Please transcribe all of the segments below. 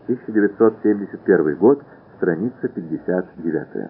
1971 год, страница 59.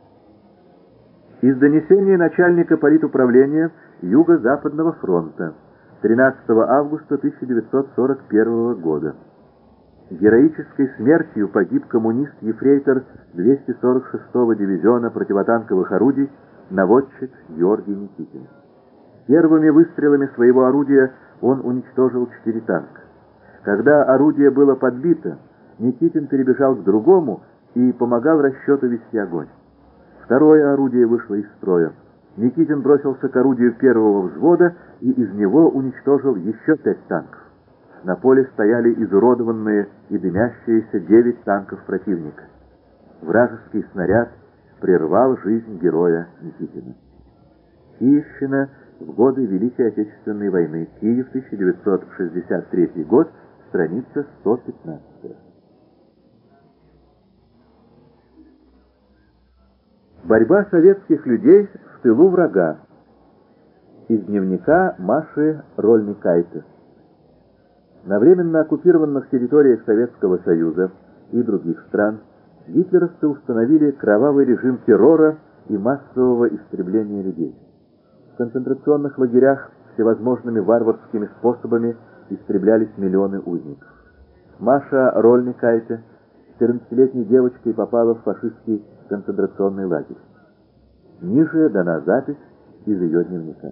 Из донесения начальника политуправления Юго-Западного фронта 13 августа 1941 года. Героической смертью погиб коммунист-ефрейтор 246-го дивизиона противотанковых орудий, наводчик Георгий Никитин. Первыми выстрелами своего орудия он уничтожил 4 танка. Когда орудие было подбито, Никитин перебежал к другому и помогал расчету вести огонь. Второе орудие вышло из строя. Никитин бросился к орудию первого взвода и из него уничтожил еще 5 танков. На поле стояли изуродованные и дымящиеся 9 танков противника. Вражеский снаряд прервал жизнь героя Никитина. Киевщина в годы Великой Отечественной войны. Киев, 1963 год, страница 115. Борьба советских людей в тылу врага. Из дневника Маши Рольникайте. На временно оккупированных территориях Советского Союза и других стран гитлеровцы установили кровавый режим террора и массового истребления людей. В концентрационных лагерях всевозможными варварскими способами истреблялись миллионы узников. Маша Рольникайте 14-летней девочкой попала в фашистский концентрационный лагерь. Ниже дана запись из ее дневника.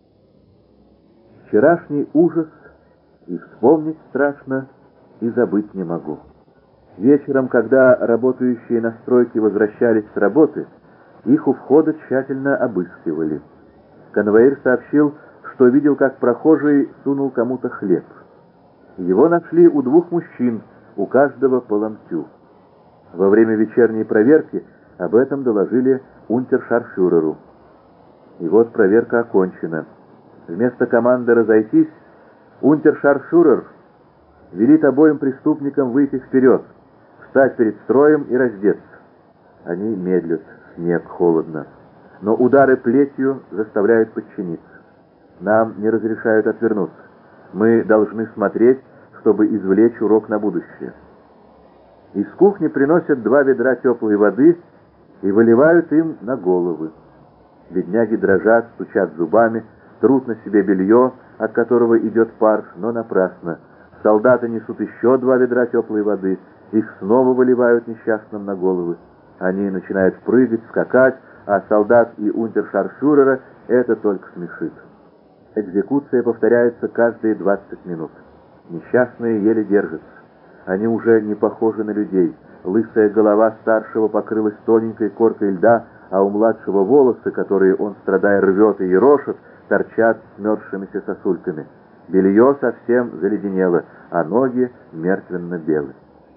Вчерашний ужас и вспомнить страшно, и забыть не могу. Вечером, когда работающие на стройке возвращались с работы, их у входа тщательно обыскивали. Конвоир сообщил, что видел, как прохожий сунул кому-то хлеб. Его нашли у 2 мужчин, у каждого по ломтю. Во время вечерней проверки об этом доложили унтершарфюреру. И вот проверка окончена. Вместо команды разойтись, унтершарфюрер велит обоим преступникам выйти вперед, встать перед строем и раздеться. Они медлят, снег, холодно. Но удары плетью заставляют подчиниться. Нам не разрешают отвернуться. Мы должны смотреть, чтобы извлечь урок на будущее. Из кухни приносят 2 ведра теплой воды и выливают им на головы. Бедняги дрожат, стучат зубами, трут на себе белье, от которого идет пар, но напрасно. Солдаты несут еще 2 ведра теплой воды, их снова выливают несчастным на головы. Они начинают прыгать, скакать, а солдат и унтершарфюрера это только смешит. Экзекуция повторяется каждые 20 минут. Несчастные еле держатся. Они уже не похожи на людей. Лысая голова старшего покрылась тоненькой коркой льда, а у младшего волосы, которые он, страдая, рвет и ерошит, торчат смерзшимися сосульками. Белье совсем заледенело, а ноги мертвенно-белы.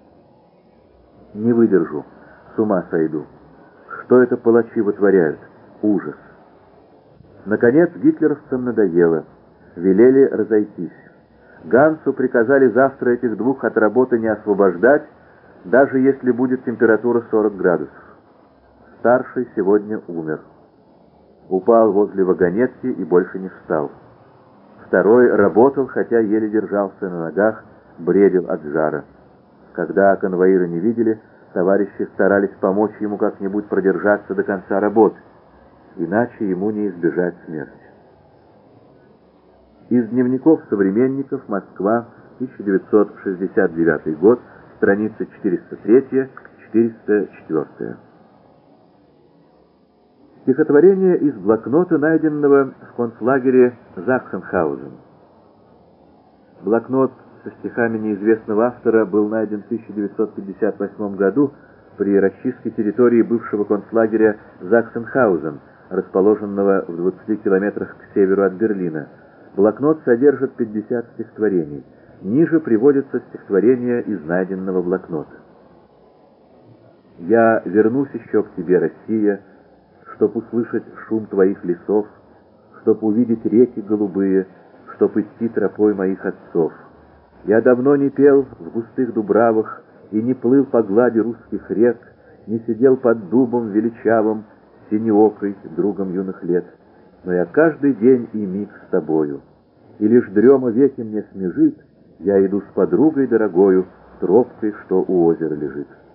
Не выдержу, с ума сойду. Что это палачи вытворяют? Ужас. Наконец гитлеровцам надоело. Велели разойтись. Гансу приказали завтра этих 2 от работы не освобождать, даже если будет температура 40 градусов. Старший сегодня умер. Упал возле вагонетки и больше не встал. Второй работал, хотя еле держался на ногах, бредил от жара. Когда конвоиры не видели, товарищи старались помочь ему как-нибудь продержаться до конца работы, иначе ему не избежать смерти. Из дневников современников. Москва, 1969 год, страница 403-404. Стихотворение из блокнота, найденного в концлагере Захсенхаузен. Блокнот со стихами неизвестного автора был найден в 1958 году при расчистке территории бывшего концлагеря Захсенхаузен, расположенного в 20 километрах к северу от Берлина. Блокнот содержит 50 стихотворений. Ниже приводятся стихотворения из найденного блокнота. «Я вернусь еще к тебе, Россия, чтоб услышать шум твоих лесов, чтоб увидеть реки голубые, чтоб идти тропой моих отцов. Я давно не пел в густых дубравах и не плыл по глади русских рек, не сидел под дубом величавым, синеокой, другом юных лет. Но я каждый день и миг с тобою, и лишь дрема веки мне смежит, я иду с подругой дорогою тропкой, что у озера лежит.